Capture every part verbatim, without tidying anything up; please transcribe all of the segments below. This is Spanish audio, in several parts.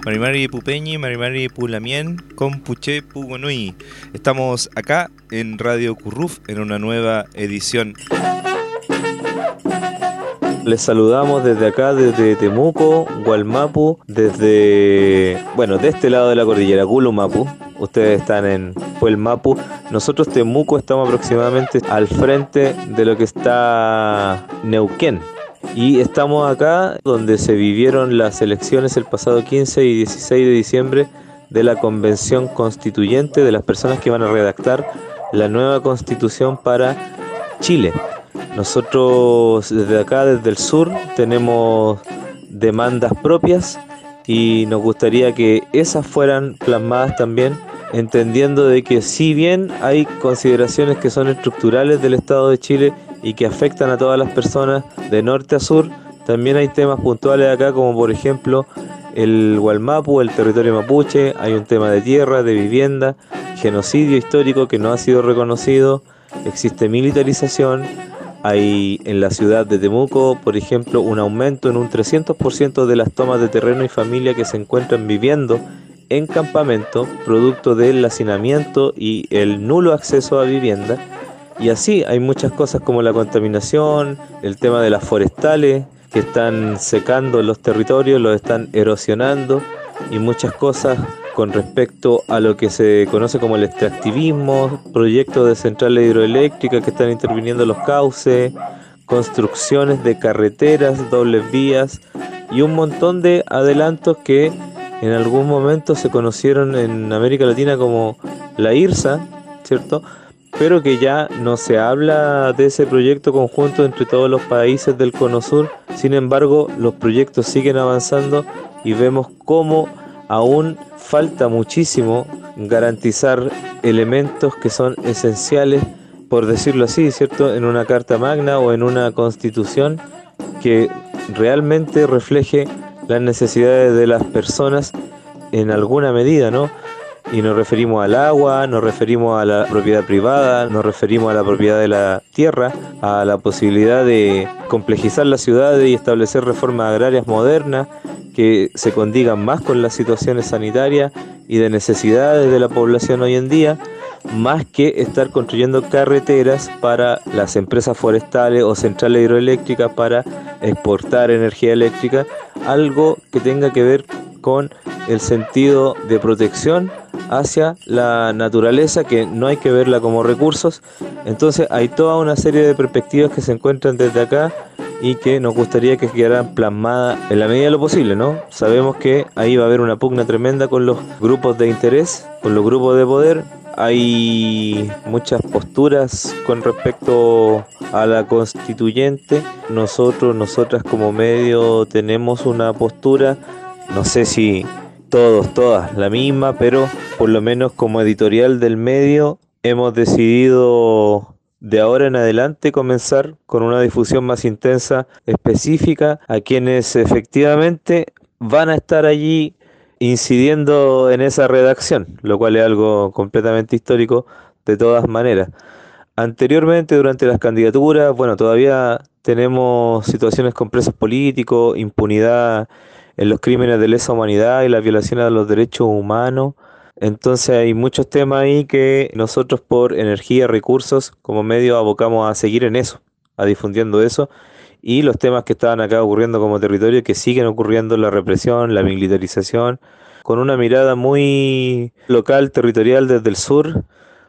Marimari Pupeñi, Marimari Pulamien, Compuche Pugonui. Estamos acá en Radio Curruf en una nueva edición. Les saludamos desde acá, desde Temuco, Gualmapu, desde, bueno, de este lado de la cordillera, Gulumapu. Ustedes están en Puelmapu. Nosotros, Temuco, estamos aproximadamente al frente de lo que está Neuquén. Y estamos acá donde se vivieron las elecciones el pasado quince y dieciséis de diciembre de la Convención Constituyente de las personas que van a redactar la nueva Constitución para Chile. Nosotros desde acá, desde el sur, tenemos demandas propias y nos gustaría que esas fueran plasmadas también, entendiendo de que si bien hay consideraciones que son estructurales del Estado de Chile y que afectan a todas las personas de norte a sur, también hay temas puntuales acá, como por ejemplo el Gualmapu, el territorio mapuche. Hay un tema de tierra, de vivienda, genocidio histórico que no ha sido reconocido, existe militarización. Hay en la ciudad de Temuco, por ejemplo, un aumento en un trescientos por ciento de las tomas de terreno y familia que se encuentran viviendo en campamento, producto del hacinamiento y el nulo acceso a vivienda. Y así hay muchas cosas como la contaminación, el tema de las forestales que están secando los territorios, los están erosionando, y muchas cosas con respecto a lo que se conoce como el extractivismo, proyectos de centrales hidroeléctricas que están interviniendo los cauces, construcciones de carreteras, dobles vías y un montón de adelantos que en algún momento se conocieron en América Latina como la IRSA, ¿cierto? Pero que ya no se habla de ese proyecto conjunto entre todos los países del Cono Sur. Sin embargo, los proyectos siguen avanzando y vemos cómo aún falta muchísimo garantizar elementos que son esenciales, por decirlo así, ¿cierto?, en una Carta Magna o en una Constitución que realmente refleje las necesidades de las personas en alguna medida, ¿no? Y nos referimos al agua, nos referimos a la propiedad privada, nos referimos a la propiedad de la tierra, a la posibilidad de complejizar las ciudades y establecer reformas agrarias modernas que se condigan más con las situaciones sanitarias y de necesidades de la población hoy en día, más que estar construyendo carreteras para las empresas forestales o centrales hidroeléctricas para exportar energía eléctrica, algo que tenga que ver con el sentido de protección hacia la naturaleza, que no hay que verla como recursos. Entonces hay toda una serie de perspectivas que se encuentran desde acá y que nos gustaría que quedaran plasmadas en la medida de lo posible, ¿no? Sabemos que ahí va a haber una pugna tremenda con los grupos de interés, con los grupos de poder. Hay muchas posturas con respecto a la constituyente. Nosotros, nosotras como medio tenemos una postura, no sé si todos, todas la misma, pero por lo menos como editorial del medio hemos decidido de ahora en adelante comenzar con una difusión más intensa, específica, a quienes efectivamente van a estar allí incidiendo en esa redacción, lo cual es algo completamente histórico de todas maneras. Anteriormente, durante las candidaturas, bueno, todavía tenemos situaciones con presos políticos, impunidad en los crímenes de lesa humanidad y las violaciones a los derechos humanos. Entonces hay muchos temas ahí que nosotros por energía, recursos, como medio abocamos a seguir en eso, a difundiendo eso, y los temas que estaban acá ocurriendo como territorio, que siguen ocurriendo, la represión, la militarización, con una mirada muy local, territorial desde el sur,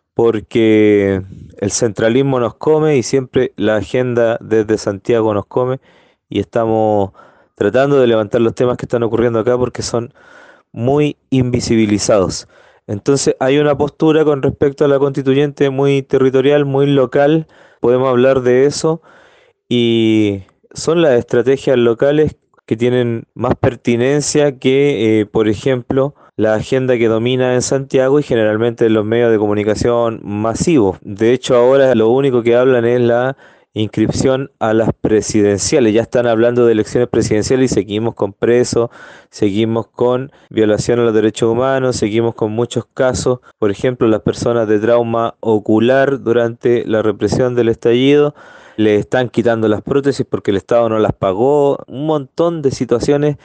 porque el centralismo nos come y siempre la agenda desde Santiago nos come, y estamos tratando de levantar los temas que están ocurriendo acá porque son muy invisibilizados. Entonces hay una postura con respecto a la constituyente muy territorial, muy local, podemos hablar de eso, y son las estrategias locales que tienen más pertinencia que, eh, por ejemplo, la agenda que domina en Santiago y generalmente en los medios de comunicación masivos. De hecho, ahora lo único que hablan es la inscripción a las presidenciales. Ya están hablando de elecciones presidenciales y seguimos con presos, seguimos con violación a los derechos humanos, seguimos con muchos casos. Por ejemplo, las personas de trauma ocular durante la represión del estallido, le están quitando las prótesis porque el Estado no las pagó. Un montón de situaciones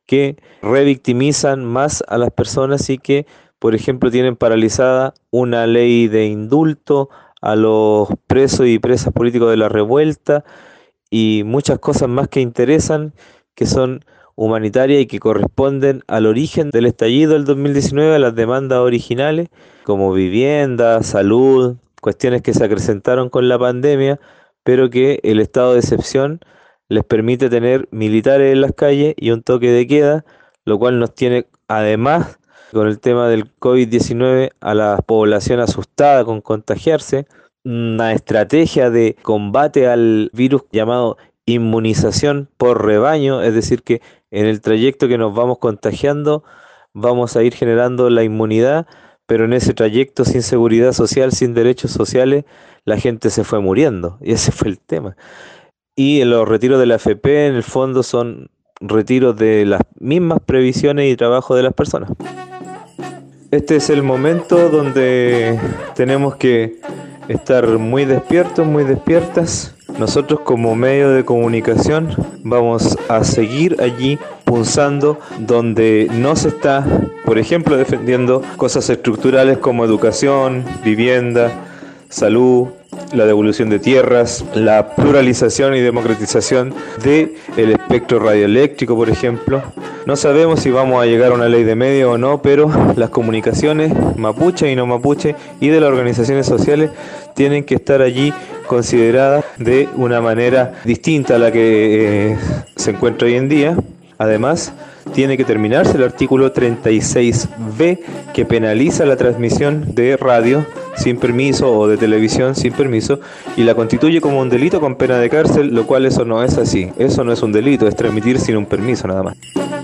que revictimizan más a las personas y que, por ejemplo, tienen paralizada una ley de indulto a los presos y presas políticos de la revuelta y muchas cosas más que interesan, que son humanitarias y que corresponden al origen del estallido del dos mil diecinueve, a las demandas originales, como vivienda, salud, cuestiones que se acrecentaron con la pandemia, pero que el estado de excepción les permite tener militares en las calles y un toque de queda, lo cual nos tiene, además, con el tema del COVID diecinueve, a la población asustada con contagiarse, una estrategia de combate al virus llamado inmunización por rebaño, es decir, que en el trayecto que nos vamos contagiando vamos a ir generando la inmunidad, pero en ese trayecto sin seguridad social, sin derechos sociales, la gente se fue muriendo, y ese fue el tema. Y en los retiros de la A F P, en el fondo, son retiros de las mismas previsiones y trabajo de las personas. Este es el momento donde tenemos que estar muy despiertos, muy despiertas. Nosotros como medio de comunicación vamos a seguir allí punzando donde no se está, por ejemplo, defendiendo cosas estructurales como educación, vivienda, salud, la devolución de tierras, la pluralización y democratización del espectro radioeléctrico, por ejemplo. No sabemos si vamos a llegar a una ley de medios o no, pero las comunicaciones mapuche y no mapuche y de las organizaciones sociales tienen que estar allí consideradas de una manera distinta a la que eh, se encuentra hoy en día. Además, tiene que terminarse el artículo treinta y seis B, que penaliza la transmisión de radio sin permiso o de televisión sin permiso y la constituye como un delito con pena de cárcel, lo cual eso no es así. Eso no es un delito, es transmitir sin un permiso nada más.